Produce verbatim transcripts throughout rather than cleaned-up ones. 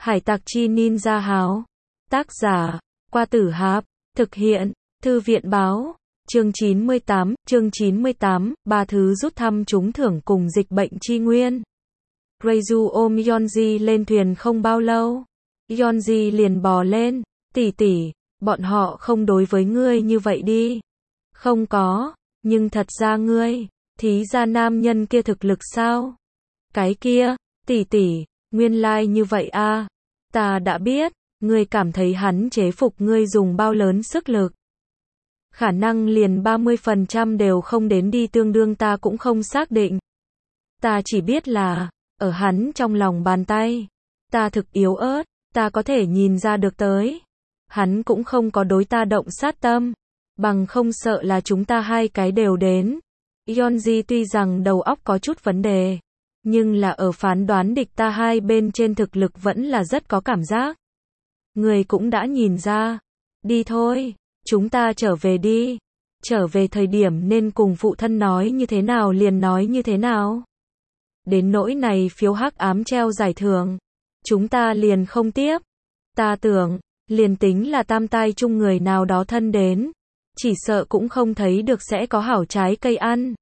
Hải tặc chi ninja háo. Tác giả, Qua Tử Hạp. Thực hiện, Thư viện báo. Chương chín mươi tám, chương chín mươi tám, ba thứ rút thăm trúng thưởng cùng dịch bệnh chi nguyên. Reizu ôm Yeonji lên thuyền không bao lâu. Yeonji liền bò lên, tỷ tỷ, bọn họ không đối với ngươi như vậy đi. Không có, nhưng thật ra ngươi, thí ra nam nhân kia thực lực sao? Cái kia, tỷ tỷ, nguyên lai like như vậy a. Ta đã biết, ngươi cảm thấy hắn chế phục ngươi dùng bao lớn sức lực. Khả năng liền ba mươi phần trăm đều không đến đi, tương đương ta cũng không xác định. Ta chỉ biết là, ở hắn trong lòng bàn tay, ta thực yếu ớt, ta có thể nhìn ra được tới. Hắn cũng không có đối ta động sát tâm, bằng không sợ là chúng ta hai cái đều đến. Yeonji tuy rằng đầu óc có chút vấn đề, nhưng là ở phán đoán địch ta hai bên trên thực lực vẫn là rất có cảm giác. Người cũng đã nhìn ra. Đi thôi, chúng ta trở về đi. Trở về thời điểm nên cùng phụ thân nói như thế nào liền nói như thế nào. Đến nỗi này phiếu hắc ám treo giải thưởng, chúng ta liền không tiếp. Ta tưởng, liền tính là tam tai chung người nào đó thân đến, chỉ sợ cũng không thấy được sẽ có hảo trái cây ăn.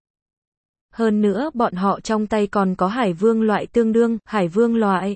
Hơn nữa bọn họ trong tay còn có hải vương loại tương đương, hải vương loại.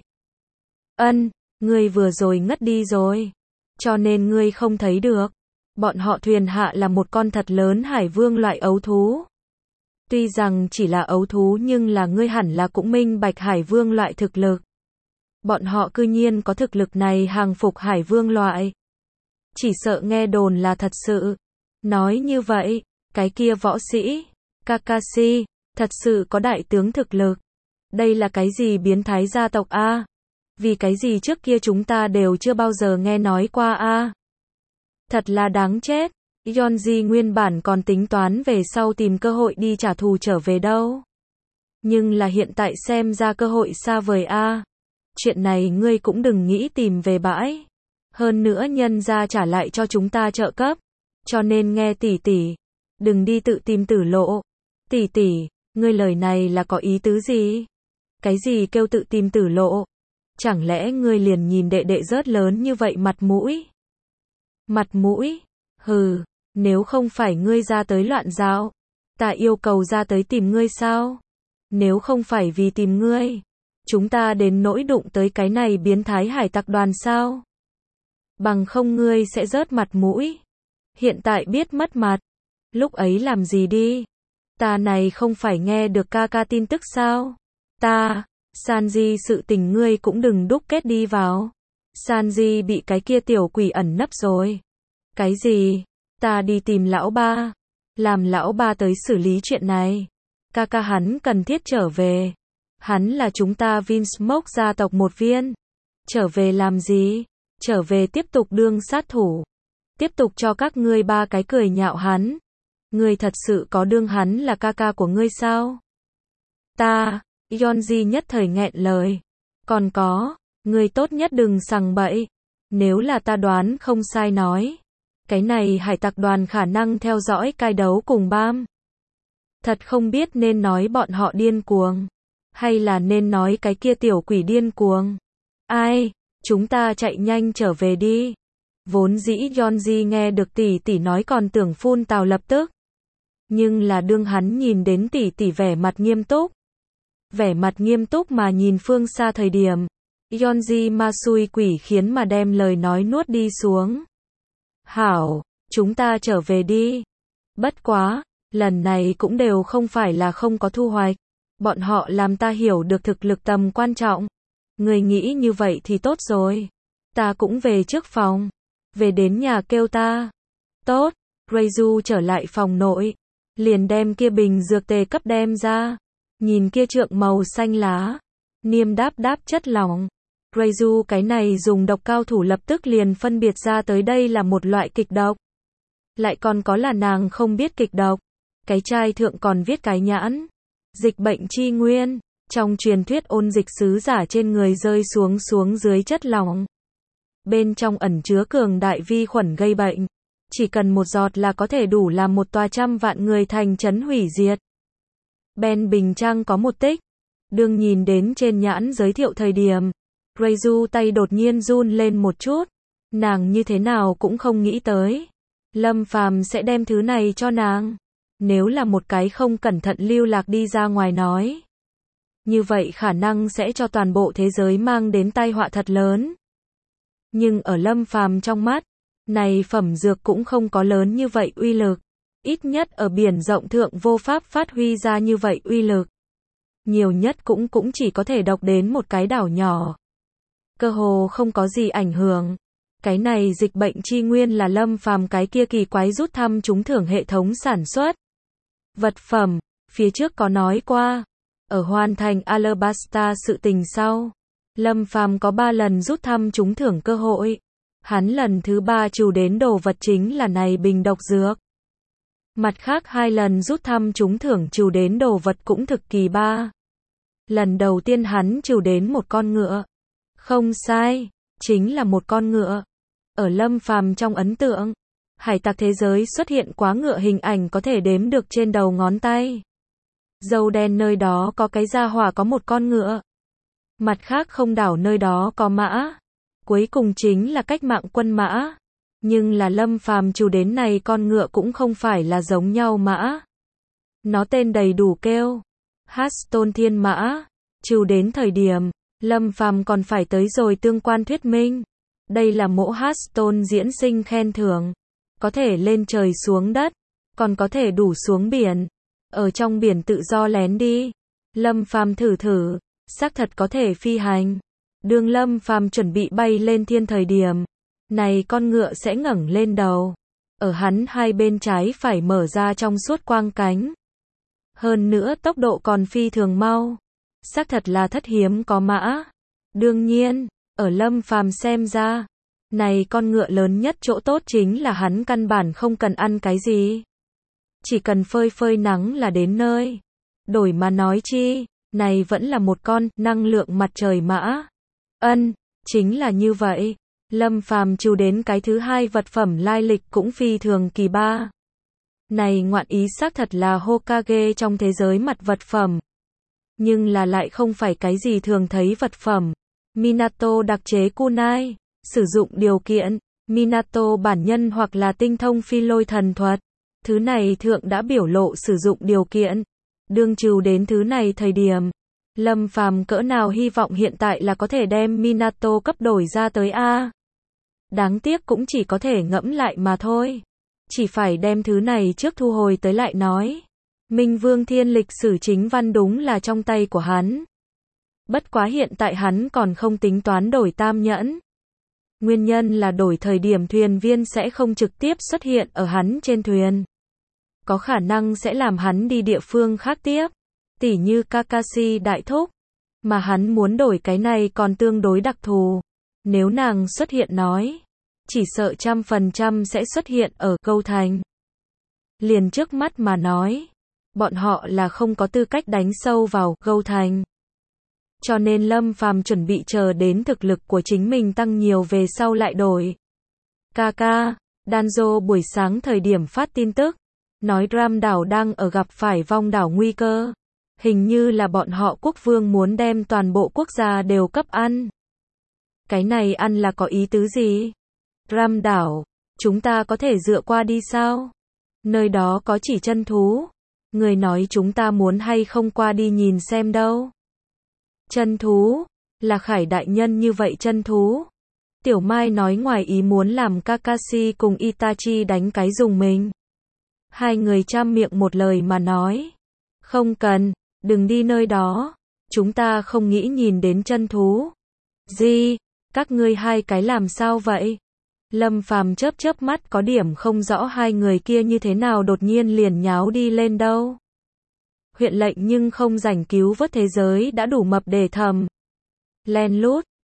Ân, ngươi vừa rồi ngất đi rồi, cho nên ngươi không thấy được. Bọn họ thuyền hạ là một con thật lớn hải vương loại ấu thú. Tuy rằng chỉ là ấu thú nhưng là ngươi hẳn là cũng minh bạch hải vương loại thực lực. Bọn họ cư nhiên có thực lực này hàng phục hải vương loại. Chỉ sợ nghe đồn là thật sự. Nói như vậy, cái kia võ sĩ, Kakashi, thật sự có đại tướng thực lực. Đây là cái gì biến thái gia tộc a? Vì cái gì trước kia chúng ta đều chưa bao giờ nghe nói qua a? Thật là đáng chết. Yeonji nguyên bản còn tính toán về sau tìm cơ hội đi trả thù trở về đâu. Nhưng là hiện tại xem ra cơ hội xa vời a. Chuyện này ngươi cũng đừng nghĩ tìm về bãi. Hơn nữa nhân ra trả lại cho chúng ta trợ cấp. Cho nên nghe tỷ tỷ, đừng đi tự tìm tử lộ. Tỷ tỷ, ngươi lời này là có ý tứ gì? Cái gì kêu tự tìm tử lộ? Chẳng lẽ ngươi liền nhìn đệ đệ rớt lớn như vậy mặt mũi? Mặt mũi? Hừ, nếu không phải ngươi ra tới loạn dạo, ta yêu cầu ra tới tìm ngươi sao? Nếu không phải vì tìm ngươi, chúng ta đến nỗi đụng tới cái này biến thái hải tặc đoàn sao? Bằng không ngươi sẽ rớt mặt mũi. Hiện tại biết mất mặt, lúc ấy làm gì đi? Ta này không phải nghe được ca ca tin tức sao? Ta, Sanji sự tình ngươi cũng đừng đúc kết đi vào. Sanji bị cái kia tiểu quỷ ẩn nấp rồi. Cái gì? Ta đi tìm lão ba. Làm lão ba tới xử lý chuyện này. Ca ca hắn cần thiết trở về. Hắn là chúng ta Vinsmoke gia tộc một viên. Trở về làm gì? Trở về tiếp tục đương sát thủ. Tiếp tục cho các ngươi ba cái cười nhạo hắn. Ngươi thật sự có đương hắn là ca ca của ngươi sao? Ta, Yeonji nhất thời nghẹn lời. Còn có, ngươi tốt nhất đừng sằng bậy. Nếu là ta đoán không sai nói, cái này hải tặc đoàn khả năng theo dõi cai đấu cùng bam. Thật không biết nên nói bọn họ điên cuồng, hay là nên nói cái kia tiểu quỷ điên cuồng. Ai, chúng ta chạy nhanh trở về đi. Vốn dĩ Yeonji nghe được tỷ tỷ nói còn tưởng phun tào lập tức. Nhưng là đương hắn nhìn đến tỷ tỷ vẻ mặt nghiêm túc. Vẻ mặt nghiêm túc mà nhìn phương xa thời điểm. Yeonji ma xui quỷ khiến mà đem lời nói nuốt đi xuống. Hảo, chúng ta trở về đi. Bất quá, lần này cũng đều không phải là không có thu hoạch. Bọn họ làm ta hiểu được thực lực tầm quan trọng. Người nghĩ như vậy thì tốt rồi. Ta cũng về trước phòng. Về đến nhà kêu ta. Tốt, Reizu trở lại phòng nội. Liền đem kia bình dược tề cấp đem ra. Nhìn kia trượng màu xanh lá. Niêm đáp đáp chất lỏng. Reizu cái này dùng độc cao thủ lập tức liền phân biệt ra tới đây là một loại kịch độc. Lại còn có là nàng không biết kịch độc. Cái chai thượng còn viết cái nhãn. Dịch bệnh chi nguyên. Trong truyền thuyết ôn dịch sứ giả trên người rơi xuống xuống dưới chất lỏng. Bên trong ẩn chứa cường đại vi khuẩn gây bệnh. Chỉ cần một giọt là có thể đủ làm một tòa trăm vạn người thành trấn hủy diệt. Ben Bình Trang có một tích. Đương nhìn đến trên nhãn giới thiệu thời điểm. Raizu tay đột nhiên run lên một chút. Nàng như thế nào cũng không nghĩ tới. Lâm Phàm sẽ đem thứ này cho nàng. Nếu là một cái không cẩn thận lưu lạc đi ra ngoài nói. Như vậy khả năng sẽ cho toàn bộ thế giới mang đến tai họa thật lớn. Nhưng ở Lâm Phàm trong mắt, này phẩm dược cũng không có lớn như vậy uy lực. Ít nhất ở biển rộng thượng vô pháp phát huy ra như vậy uy lực. Nhiều nhất cũng cũng chỉ có thể độc đến một cái đảo nhỏ. Cơ hồ không có gì ảnh hưởng. Cái này dịch bệnh chi nguyên là Lâm Phàm cái kia kỳ quái rút thăm trúng thưởng hệ thống sản xuất. Vật phẩm, phía trước có nói qua. Ở hoàn thành Alabasta sự tình sau. Lâm Phàm có ba lần rút thăm trúng thưởng cơ hội. Hắn lần thứ ba trù đến đồ vật chính là này bình độc dược. Mặt khác hai lần rút thăm trúng thưởng trù đến đồ vật cũng thực kỳ ba. Lần đầu tiên hắn trù đến một con ngựa. Không sai, chính là một con ngựa. Ở Lâm Phàm trong ấn tượng, hải tặc thế giới xuất hiện quá ngựa hình ảnh có thể đếm được trên đầu ngón tay. Dâu đen nơi đó có cái gia hỏa có một con ngựa. Mặt khác không đảo nơi đó có mã. Cuối cùng chính là cách mạng quân mã. Nhưng là Lâm Phàm trù đến này con ngựa cũng không phải là giống nhau mã. Nó tên đầy đủ kêu Hearthstone thiên mã. Trù đến thời điểm, Lâm Phàm còn phải tới rồi tương quan thuyết minh. Đây là mỗ Hearthstone diễn sinh khen thưởng. Có thể lên trời xuống đất, còn có thể đủ xuống biển. Ở trong biển tự do lén đi. Lâm Phàm thử thử, xác thật có thể phi hành. Đường Lâm Phàm chuẩn bị bay lên thiên thời điểm. Này con ngựa sẽ ngẩng lên đầu. Ở hắn hai bên trái phải mở ra trong suốt quang cánh. Hơn nữa tốc độ còn phi thường mau. Xác thật là thất hiếm có mã. Đương nhiên, ở Lâm Phàm xem ra, này con ngựa lớn nhất chỗ tốt chính là hắn căn bản không cần ăn cái gì. Chỉ cần phơi phơi nắng là đến nơi. Đổi mà nói chi, này vẫn là một con năng lượng mặt trời mã. Ân, chính là như vậy. Lâm Phàm trù đến cái thứ hai vật phẩm lai lịch cũng phi thường kỳ ba. Này ngoạn ý xác thật là Hokage trong thế giới mặt vật phẩm. Nhưng là lại không phải cái gì thường thấy vật phẩm. Minato đặc chế kunai, sử dụng điều kiện, Minato bản nhân hoặc là tinh thông phi lôi thần thuật. Thứ này thượng đã biểu lộ sử dụng điều kiện. Đương trù đến thứ này thời điểm. Lâm Phàm cỡ nào hy vọng hiện tại là có thể đem Minato cấp đổi ra tới A. Đáng tiếc cũng chỉ có thể ngẫm lại mà thôi. Chỉ phải đem thứ này trước thu hồi tới lại nói. Minh Vương Thiên lịch sử chính văn đúng là trong tay của hắn. Bất quá hiện tại hắn còn không tính toán đổi tam nhẫn. Nguyên nhân là đổi thời điểm thuyền viên sẽ không trực tiếp xuất hiện ở hắn trên thuyền. Có khả năng sẽ làm hắn đi địa phương khác tiếp. Tỉ như Kakashi đại thúc. Mà hắn muốn đổi cái này còn tương đối đặc thù. Nếu nàng xuất hiện nói. Chỉ sợ trăm phần trăm sẽ xuất hiện ở Câu Thành. Liền trước mắt mà nói. Bọn họ là không có tư cách đánh sâu vào Câu Thành. Cho nên Lâm Phàm chuẩn bị chờ đến thực lực của chính mình tăng nhiều về sau lại đổi. Kaka, Danzo buổi sáng thời điểm phát tin tức. Nói Ram đảo đang ở gặp phải vong đảo nguy cơ. Hình như là bọn họ quốc vương muốn đem toàn bộ quốc gia đều cấp ăn. Cái này ăn là có ý tứ gì? Ram đảo, chúng ta có thể dựa qua đi sao? Nơi đó có chỉ chân thú. Người nói chúng ta muốn hay không qua đi nhìn xem đâu. Chân thú, là Khải đại nhân như vậy chân thú. Tiểu Mai nói ngoài ý muốn làm Kakashi cùng Itachi đánh cái dùng mình. Hai người trăm miệng một lời mà nói. Không cần, đừng đi nơi đó. Chúng ta không nghĩ nhìn đến chân thú. Gì? Các ngươi hai cái làm sao vậy? Lâm Phàm chớp chớp mắt có điểm không rõ hai người kia như thế nào đột nhiên liền nháo đi lên đâu. Huyện lệnh nhưng không rảnh cứu vớt thế giới đã đủ mập để thầm. Len lút,